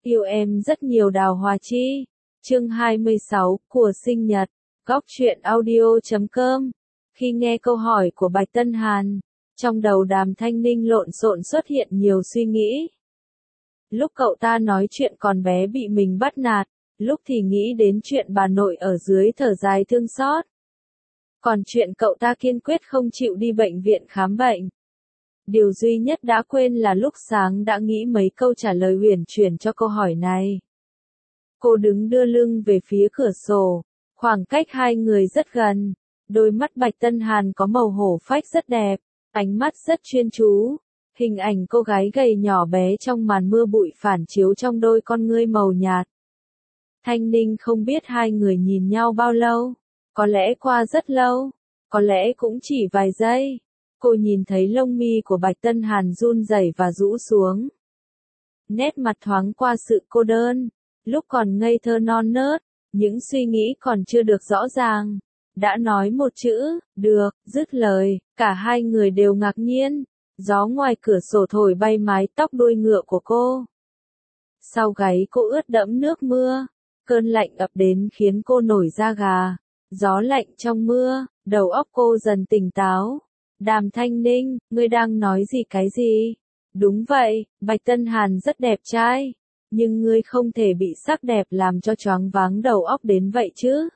Yêu em rất nhiều Đào Hoa Chi. Chương 26, của sinh nhật. Góc truyện audio.com. Khi nghe câu hỏi của Bạch Tân Hàn, trong đầu Đàm Thanh Ninh lộn xộn xuất hiện nhiều suy nghĩ. Lúc cậu ta nói chuyện còn bé bị mình bắt nạt, lúc thì nghĩ đến chuyện bà nội ở dưới thở dài thương xót. Còn chuyện cậu ta kiên quyết không chịu đi bệnh viện khám bệnh. Điều duy nhất đã quên là lúc sáng đã nghĩ mấy câu trả lời huyền chuyển cho câu hỏi này. Cô đứng đưa lưng về phía cửa sổ, khoảng cách hai người rất gần, đôi mắt Bạch Tân Hàn có màu hổ phách rất đẹp, ánh mắt rất chuyên chú, hình ảnh cô gái gầy nhỏ bé trong màn mưa bụi phản chiếu trong đôi con ngươi màu nhạt. Thanh Ninh không biết hai người nhìn nhau bao lâu, có lẽ qua rất lâu, có lẽ cũng chỉ vài giây. Cô nhìn thấy lông mi của Bạch Tân Hàn run rẩy và rũ xuống. Nét mặt thoáng qua sự cô đơn, lúc còn ngây thơ non nớt, những suy nghĩ còn chưa được rõ ràng. Đã nói một chữ, được, dứt lời, cả hai người đều ngạc nhiên. Gió ngoài cửa sổ thổi bay mái tóc đuôi ngựa của cô. Sau gáy cô ướt đẫm nước mưa, cơn lạnh ập đến khiến cô nổi da gà. Gió lạnh trong mưa, đầu óc cô dần tỉnh táo. Đàm Thanh Ninh, ngươi đang nói gì cái gì? Đúng vậy, Bạch Tân Hàn rất đẹp trai, nhưng ngươi không thể bị sắc đẹp làm cho choáng váng đầu óc đến vậy chứ.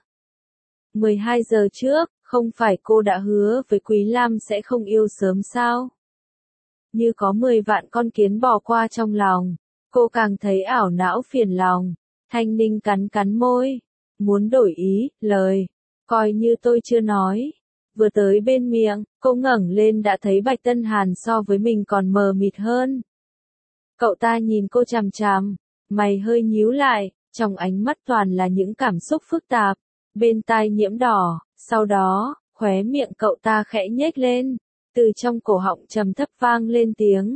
12 giờ trước, không phải cô đã hứa với Quý Lam sẽ không yêu sớm sao? Như có 10 vạn con kiến bò qua trong lòng, cô càng thấy ảo não phiền lòng. Thanh Ninh cắn cắn môi, muốn đổi ý, lời, coi như tôi chưa nói. Vừa tới bên miệng, cô ngẩng lên đã thấy Bạch Tân Hàn so với mình còn mờ mịt hơn. Cậu ta nhìn cô chằm chằm, mày hơi nhíu lại, trong ánh mắt toàn là những cảm xúc phức tạp, bên tai nhiễm đỏ, sau đó, khóe miệng cậu ta khẽ nhếch lên, từ trong cổ họng trầm thấp vang lên tiếng,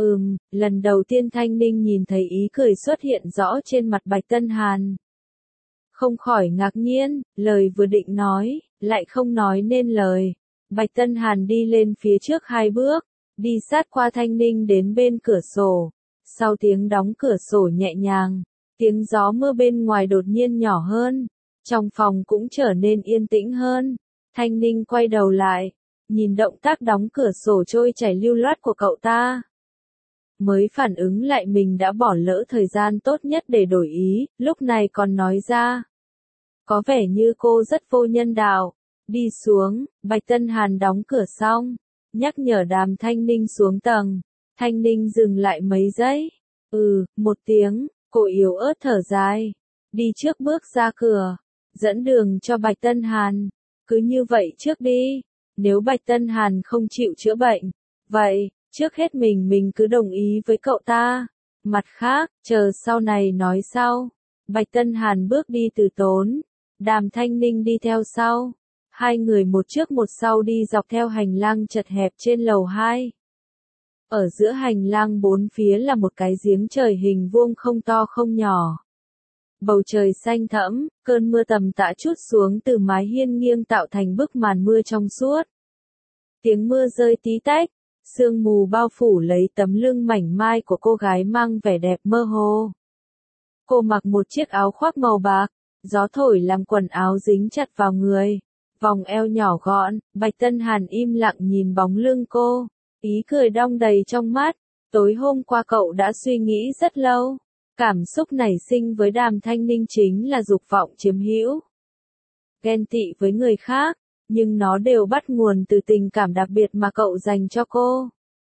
lần đầu tiên Thanh Ninh nhìn thấy ý cười xuất hiện rõ trên mặt Bạch Tân Hàn. Không khỏi ngạc nhiên, lời vừa định nói, lại không nói nên lời. Bạch Tân Hàn đi lên phía trước 2 bước, đi sát qua Thanh Ninh đến bên cửa sổ. Sau tiếng đóng cửa sổ nhẹ nhàng, tiếng gió mưa bên ngoài đột nhiên nhỏ hơn, trong phòng cũng trở nên yên tĩnh hơn. Thanh Ninh quay đầu lại, nhìn động tác đóng cửa sổ trôi chảy lưu loát của cậu ta. Mới phản ứng lại mình đã bỏ lỡ thời gian tốt nhất để đổi ý, lúc này còn nói ra. Có vẻ như cô rất vô nhân đạo. Đi xuống, Bạch Tân Hàn đóng cửa xong, nhắc nhở Đàm Thanh Ninh xuống tầng. Thanh Ninh dừng lại mấy giây. Một tiếng, cô yếu ớt thở dài. Đi trước bước ra cửa, dẫn đường cho Bạch Tân Hàn. Cứ như vậy trước đi, nếu Bạch Tân Hàn không chịu chữa bệnh, vậy, trước hết mình cứ đồng ý với cậu ta. Mặt khác, chờ sau này nói sau. Bạch Tân Hàn bước đi từ tốn, Đàm Thanh Ninh đi theo sau. Hai người một trước một sau đi dọc theo hành lang chật hẹp trên lầu 2. Ở giữa hành lang bốn phía là một cái giếng trời hình vuông không to không nhỏ. Bầu trời xanh thẫm, cơn mưa tầm tã trút xuống từ mái hiên nghiêng tạo thành bức màn mưa trong suốt. Tiếng mưa rơi tí tách, sương mù bao phủ lấy tấm lưng mảnh mai của cô gái mang vẻ đẹp mơ hồ. Cô mặc một chiếc áo khoác màu bạc, gió thổi làm quần áo dính chặt vào người, vòng eo nhỏ gọn. Bạch Tân Hàn im lặng nhìn bóng lưng cô, ý cười đong đầy trong mắt. Tối hôm qua cậu đã suy nghĩ rất lâu, cảm xúc nảy sinh với Đàm Thanh Ninh chính là dục vọng chiếm hữu, ghen tị với người khác, nhưng nó đều bắt nguồn từ tình cảm đặc biệt mà cậu dành cho cô.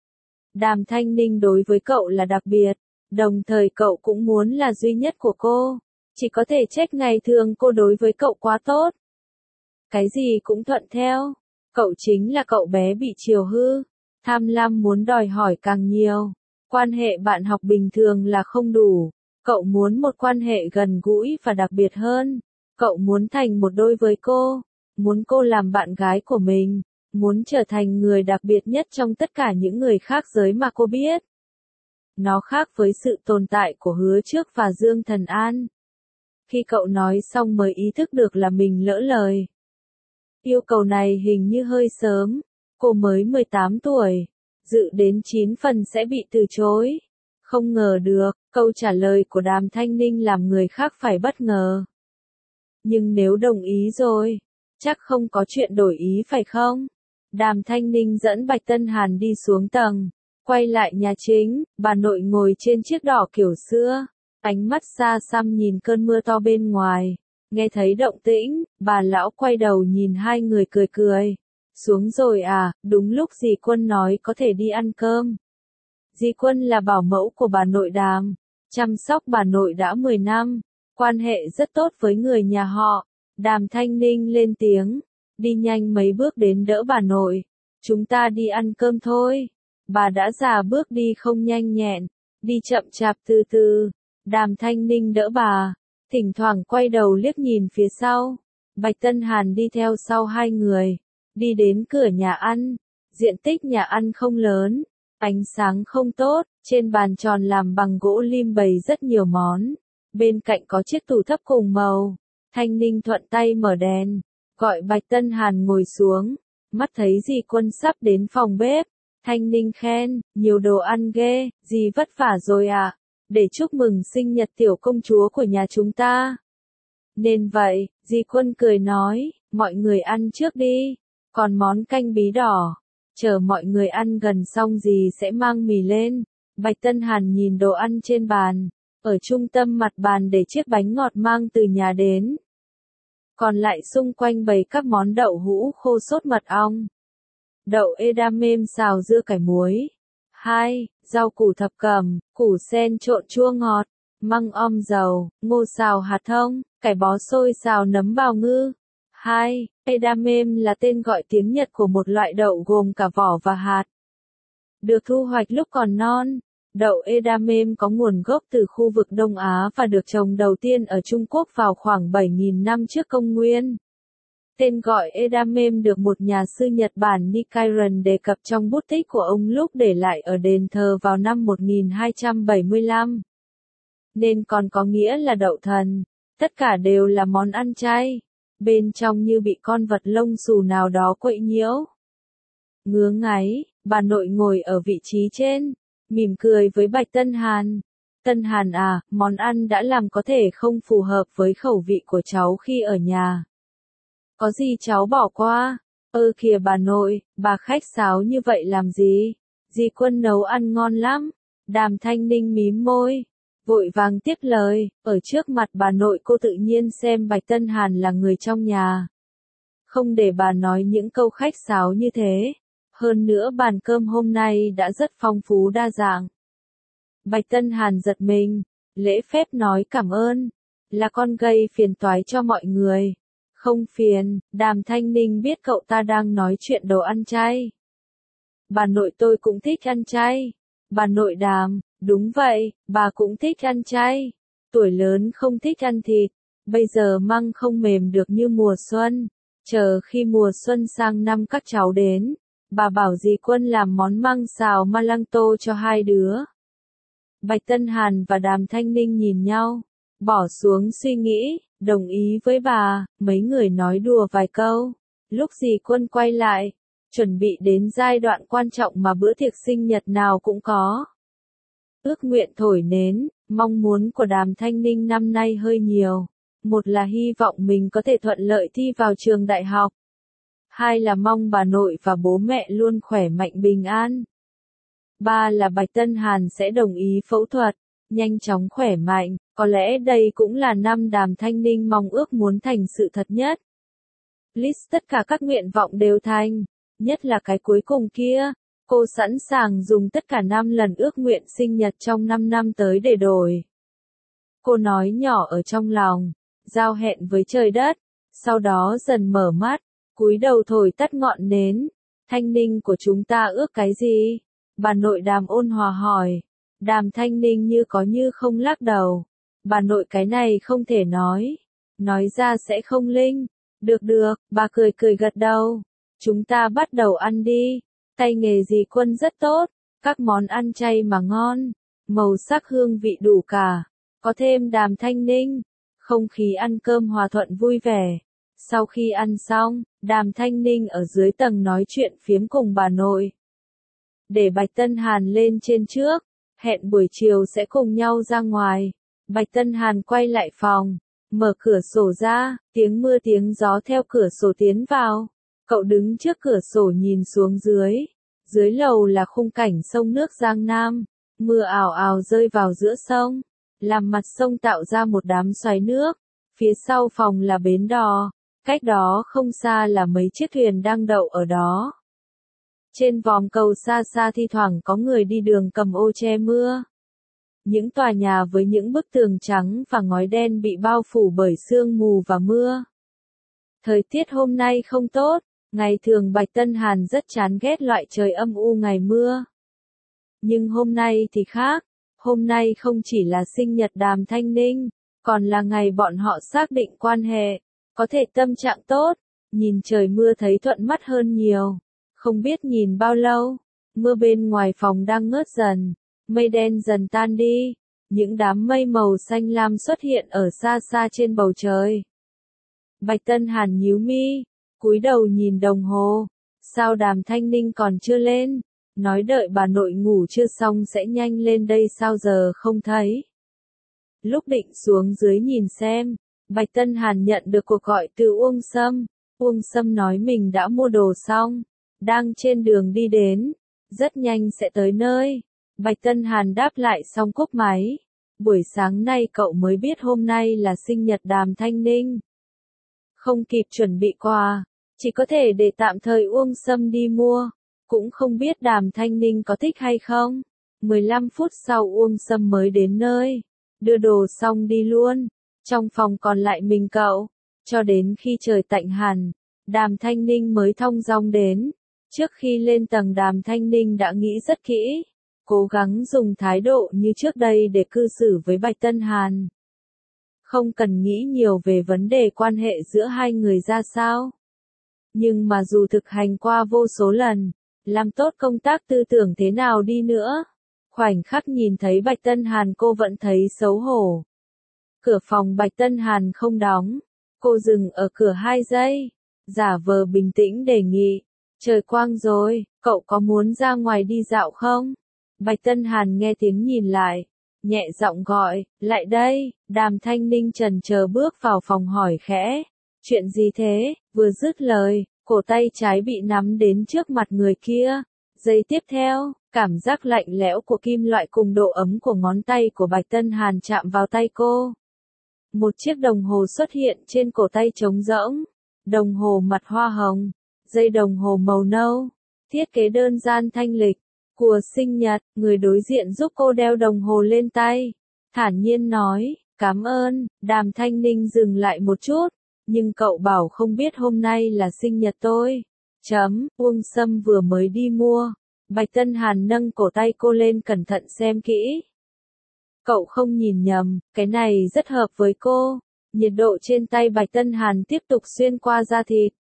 Đàm Thanh Ninh đối với cậu là đặc biệt, đồng thời cậu cũng muốn là duy nhất của cô. Chỉ có thể trách ngày thường cô đối với cậu quá tốt. Cái gì cũng thuận theo. Cậu chính là cậu bé bị chiều hư, tham lam muốn đòi hỏi càng nhiều. Quan hệ bạn học bình thường là không đủ. Cậu muốn một quan hệ gần gũi và đặc biệt hơn. Cậu muốn thành một đôi với cô. Muốn cô làm bạn gái của mình. Muốn trở thành người đặc biệt nhất trong tất cả những người khác giới mà cô biết. Nó khác với sự tồn tại của Hứa Trước và Dương Thần An. Khi cậu nói xong mới ý thức được là mình lỡ lời. Yêu cầu này hình như hơi sớm, cô mới 18 tuổi, dự đến 9 phần sẽ bị từ chối. Không ngờ được, câu trả lời của Đàm Thanh Ninh làm người khác phải bất ngờ. Nhưng nếu đồng ý rồi, chắc không có chuyện đổi ý phải không? Đàm Thanh Ninh dẫn Bạch Tân Hàn đi xuống tầng, quay lại nhà chính, bà nội ngồi trên chiếc đỏ kiểu xưa, ánh mắt xa xăm nhìn cơn mưa to bên ngoài. Nghe thấy động tĩnh, bà lão quay đầu nhìn hai người cười cười. Xuống rồi à, đúng lúc dì Quân nói có thể đi ăn cơm. Dì Quân là bảo mẫu của bà nội Đàm, chăm sóc bà nội đã 10 năm, quan hệ rất tốt với người nhà họ. Đàm Thanh Ninh lên tiếng, đi nhanh mấy bước đến đỡ bà nội. Chúng ta đi ăn cơm thôi. Bà đã già bước đi không nhanh nhẹn, đi chậm chạp từ từ. Đàm Thanh Ninh đỡ bà, thỉnh thoảng quay đầu liếc nhìn phía sau. Bạch Tân Hàn đi theo sau hai người, đi đến cửa nhà ăn. Diện tích nhà ăn không lớn, ánh sáng không tốt, trên bàn tròn làm bằng gỗ lim bày rất nhiều món. Bên cạnh có chiếc tủ thấp cùng màu. Thanh Ninh thuận tay mở đèn, gọi Bạch Tân Hàn ngồi xuống. Mắt thấy dì Quân sắp đến phòng bếp. Thanh Ninh khen, nhiều đồ ăn ghê, dì vất vả rồi à, để chúc mừng sinh nhật tiểu công chúa của nhà chúng ta. Nên vậy, dì Quân cười nói, mọi người ăn trước đi, còn món canh bí đỏ, chờ mọi người ăn gần xong dì sẽ mang mì lên. Bạch Tân Hàn nhìn đồ ăn trên bàn, ở trung tâm mặt bàn để chiếc bánh ngọt mang từ nhà đến. Còn lại xung quanh bày các món đậu hũ khô sốt mật ong, đậu edamame xào dưa cải muối. 2. Rau củ thập cẩm, củ sen trộn chua ngọt, măng om dầu, ngô xào hạt thông, cải bó xôi xào nấm bào ngư. 2. Edamame là tên gọi tiếng Nhật của một loại đậu gồm cả vỏ và hạt. Được thu hoạch lúc còn non. Đậu edamame có nguồn gốc từ khu vực Đông Á và được trồng đầu tiên ở Trung Quốc vào khoảng 7.000 năm trước công nguyên. Tên gọi edamame được một nhà sư Nhật Bản Nichiren đề cập trong bút tích của ông lúc để lại ở đền thờ vào năm 1275. Nên còn có nghĩa là đậu thần. Tất cả đều là món ăn chay. Bên trong như bị con vật lông xù nào đó quậy nhiễu. Ngứa ngáy, bà nội ngồi ở vị trí trên, mỉm cười với Bạch Tân Hàn. Tân Hàn à, món ăn đã làm có thể không phù hợp với khẩu vị của cháu khi ở nhà. Có gì cháu bỏ qua? Kìa bà nội, bà khách sáo như vậy làm gì? Dì Quân nấu ăn ngon lắm. Đàm Thanh Ninh mím môi, vội vàng tiếp lời, ở trước mặt bà nội cô tự nhiên xem Bạch Tân Hàn là người trong nhà. Không để bà nói những câu khách sáo như thế. Hơn nữa bàn cơm hôm nay đã rất phong phú đa dạng. Bạch Tân Hàn giật mình, lễ phép nói cảm ơn, là con gây phiền toái cho mọi người. Không phiền, Đàm Thanh Ninh biết cậu ta đang nói chuyện đồ ăn chay. Bà nội tôi cũng thích ăn chay. Bà nội Đàm, đúng vậy, bà cũng thích ăn chay. Tuổi lớn không thích ăn thịt, bây giờ măng không mềm được như mùa xuân. Chờ khi mùa xuân sang năm các cháu đến, bà bảo dì Quân làm món măng xào ma lăng tô cho hai đứa. Bạch Tân Hàn và Đàm Thanh Ninh nhìn nhau, bỏ xuống suy nghĩ, đồng ý với bà. Mấy người nói đùa vài câu. Lúc dì Quân quay lại, chuẩn bị đến giai đoạn quan trọng mà bữa tiệc sinh nhật nào cũng có. Ước nguyện thổi nến, mong muốn của Đàm Thanh Ninh năm nay hơi nhiều. Một là hy vọng mình có thể thuận lợi thi vào trường đại học. 2 là mong bà nội và bố mẹ luôn khỏe mạnh bình an. 3 là Bạch Tân Hàn sẽ đồng ý phẫu thuật, nhanh chóng khỏe mạnh. Có lẽ đây cũng là năm Đàm Thanh Ninh mong ước muốn thành sự thật nhất. List tất cả các nguyện vọng đều thành, nhất là cái cuối cùng kia. Cô sẵn sàng dùng tất cả 5 lần ước nguyện sinh nhật trong 5 năm tới để đổi. Cô nói nhỏ ở trong lòng, giao hẹn với trời đất, sau đó dần mở mắt, cúi đầu thổi tắt ngọn nến. Thanh Ninh của chúng ta ước cái gì? Bà nội Đàm ôn hòa hỏi. Đàm Thanh Ninh như có như không lắc đầu. Bà nội cái này không thể nói ra sẽ không linh. Được được, bà cười cười gật đầu. Chúng ta bắt đầu ăn đi. Tay nghề dì Quân rất tốt, các món ăn chay mà ngon, màu sắc hương vị đủ cả. Có thêm Đàm Thanh Ninh, không khí ăn cơm hòa thuận vui vẻ. Sau khi ăn xong, Đàm Thanh Ninh ở dưới tầng nói chuyện phiếm cùng bà nội. Để Bạch Tân Hàn lên trên trước, hẹn buổi chiều sẽ cùng nhau ra ngoài. Bạch Tân Hàn quay lại phòng, mở cửa sổ ra, tiếng mưa tiếng gió theo cửa sổ tiến vào. Cậu đứng trước cửa sổ nhìn xuống dưới. Dưới lầu là khung cảnh sông nước Giang Nam, mưa ào ào rơi vào giữa sông, làm mặt sông tạo ra một đám xoáy nước. Phía sau phòng là bến đò, cách đó không xa là mấy chiếc thuyền đang đậu ở đó. Trên vòm cầu xa xa thi thoảng có người đi đường cầm ô che mưa. Những tòa nhà với những bức tường trắng và ngói đen bị bao phủ bởi sương mù và mưa. Thời tiết hôm nay không tốt, ngày thường Bạch Tân Hàn rất chán ghét loại trời âm u ngày mưa. Nhưng hôm nay thì khác, hôm nay không chỉ là sinh nhật Đàm Thanh Ninh, còn là ngày bọn họ xác định quan hệ, có thể tâm trạng tốt, nhìn trời mưa thấy thuận mắt hơn nhiều. Không biết nhìn bao lâu, mưa bên ngoài phòng đang ngớt dần, mây đen dần tan đi, những đám mây màu xanh lam xuất hiện ở xa xa trên bầu trời. Bạch Tân Hàn nhíu mi, cúi đầu nhìn đồng hồ, sao Đàm Thanh Ninh còn chưa lên, nói đợi bà nội ngủ chưa xong sẽ nhanh lên đây sao giờ không thấy. Lúc định xuống dưới nhìn xem, Bạch Tân Hàn nhận được cuộc gọi từ Uông Sâm. Uông Sâm nói mình đã mua đồ xong, đang trên đường đi đến, rất nhanh sẽ tới nơi. Bạch Tân Hàn đáp lại xong cúp máy. Buổi sáng nay cậu mới biết hôm nay là sinh nhật Đàm Thanh Ninh. Không kịp chuẩn bị quà, chỉ có thể để tạm thời Uông Sâm đi mua, cũng không biết Đàm Thanh Ninh có thích hay không. 15 phút sau Uông Sâm mới đến nơi, đưa đồ xong đi luôn, trong phòng còn lại mình cậu, cho đến khi trời tạnh hẳn, Đàm Thanh Ninh mới thong dong đến. Trước khi lên tầng Đàm Thanh Ninh đã nghĩ rất kỹ, cố gắng dùng thái độ như trước đây để cư xử với Bạch Tân Hàn. Không cần nghĩ nhiều về vấn đề quan hệ giữa hai người ra sao. Nhưng mà dù thực hành qua vô số lần, làm tốt công tác tư tưởng thế nào đi nữa, khoảnh khắc nhìn thấy Bạch Tân Hàn cô vẫn thấy xấu hổ. Cửa phòng Bạch Tân Hàn không đóng, cô dừng ở cửa 2 giây, giả vờ bình tĩnh đề nghị, trời quang rồi, cậu có muốn ra ngoài đi dạo không? Bạch Tân Hàn nghe tiếng nhìn lại, nhẹ giọng gọi, lại đây. Đàm Thanh Ninh chần chờ bước vào phòng hỏi khẽ, chuyện gì thế? Vừa dứt lời, cổ tay trái bị nắm đến trước mặt người kia. Giây tiếp theo, cảm giác lạnh lẽo của kim loại cùng độ ấm của ngón tay của Bạch Tân Hàn chạm vào tay cô. Một chiếc đồng hồ xuất hiện trên cổ tay trống rỗng, đồng hồ mặt hoa hồng, dây đồng hồ màu nâu, thiết kế đơn giản thanh lịch. Của sinh nhật, người đối diện giúp cô đeo đồng hồ lên tay, thản nhiên nói, cảm ơn. Đàm Thanh Ninh dừng lại một chút, nhưng cậu bảo không biết hôm nay là sinh nhật tôi. Uông Sâm vừa mới đi mua. Bạch Tân Hàn nâng cổ tay cô lên cẩn thận xem kỹ. Cậu không nhìn nhầm, cái này rất hợp với cô. Nhiệt độ trên tay Bạch Tân Hàn tiếp tục xuyên qua da thịt.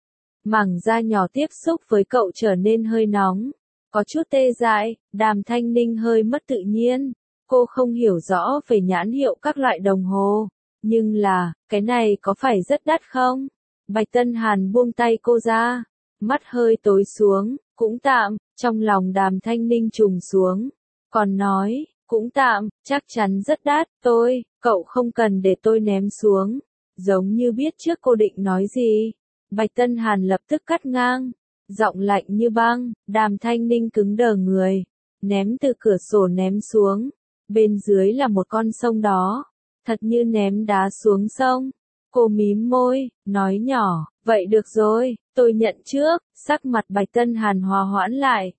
Mảng da nhỏ tiếp xúc với cậu trở nên hơi nóng, có chút tê dại. Đàm Thanh Ninh hơi mất tự nhiên. Cô không hiểu rõ về nhãn hiệu các loại đồng hồ, nhưng là, cái này có phải rất đắt không? Bạch Tân Hàn buông tay cô ra, mắt hơi tối xuống, cũng tạm. Trong lòng Đàm Thanh Ninh trùng xuống, còn nói, cũng tạm, chắc chắn rất đắt. Cậu không cần để tôi ném xuống. Giống như biết trước cô định nói gì. Bạch Tân Hàn lập tức cắt ngang, giọng lạnh như băng. Đàm Thanh Ninh cứng đờ người, ném từ cửa sổ ném xuống. Bên dưới là một con sông đó, thật như ném đá xuống sông. Cô mím môi, nói nhỏ, vậy được rồi, tôi nhận trước. Sắc mặt Bạch Tân Hàn hòa hoãn lại.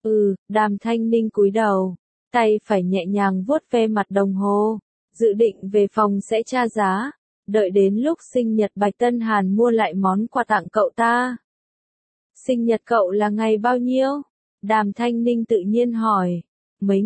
Đàm Thanh Ninh cúi đầu, tay phải nhẹ nhàng vuốt ve mặt đồng hồ, dự định về phòng sẽ tra giá, đợi đến lúc sinh nhật Bạch Tân Hàn mua lại món quà tặng cậu ta. Sinh nhật cậu là ngày bao nhiêu? Đàm Thanh Ninh tự nhiên hỏi. Mấy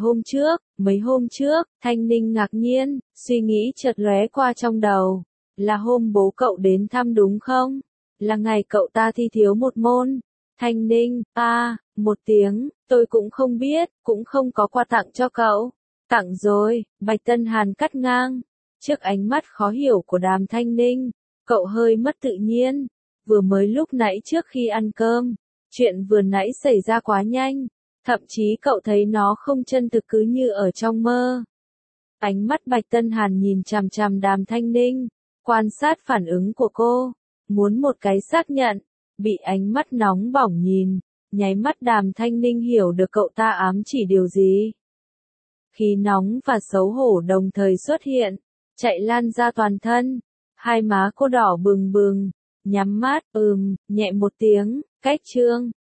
hôm trước, Thanh Ninh ngạc nhiên, suy nghĩ chợt lóe qua trong đầu. Là hôm bố cậu đến thăm đúng không? Là ngày cậu ta thi thiếu một môn. Thanh Ninh, một tiếng, tôi cũng không biết, cũng không có quà tặng cho cậu. Tặng rồi, Bạch Tân Hàn cắt ngang. Trước ánh mắt khó hiểu của Đàm Thanh Ninh, cậu hơi mất tự nhiên. Vừa mới lúc nãy trước khi ăn cơm, chuyện vừa nãy xảy ra quá nhanh. Thậm chí cậu thấy nó không chân thực cứ như ở trong mơ. Ánh mắt Bạch Tân Hàn nhìn chằm chằm Đàm Thanh Ninh, quan sát phản ứng của cô, muốn một cái xác nhận, bị ánh mắt nóng bỏng nhìn, nháy mắt Đàm Thanh Ninh hiểu được cậu ta ám chỉ điều gì. Khí nóng và xấu hổ đồng thời xuất hiện, chạy lan ra toàn thân, hai má cô đỏ bừng bừng, nhắm mắt, nhẹ một tiếng, cách trương.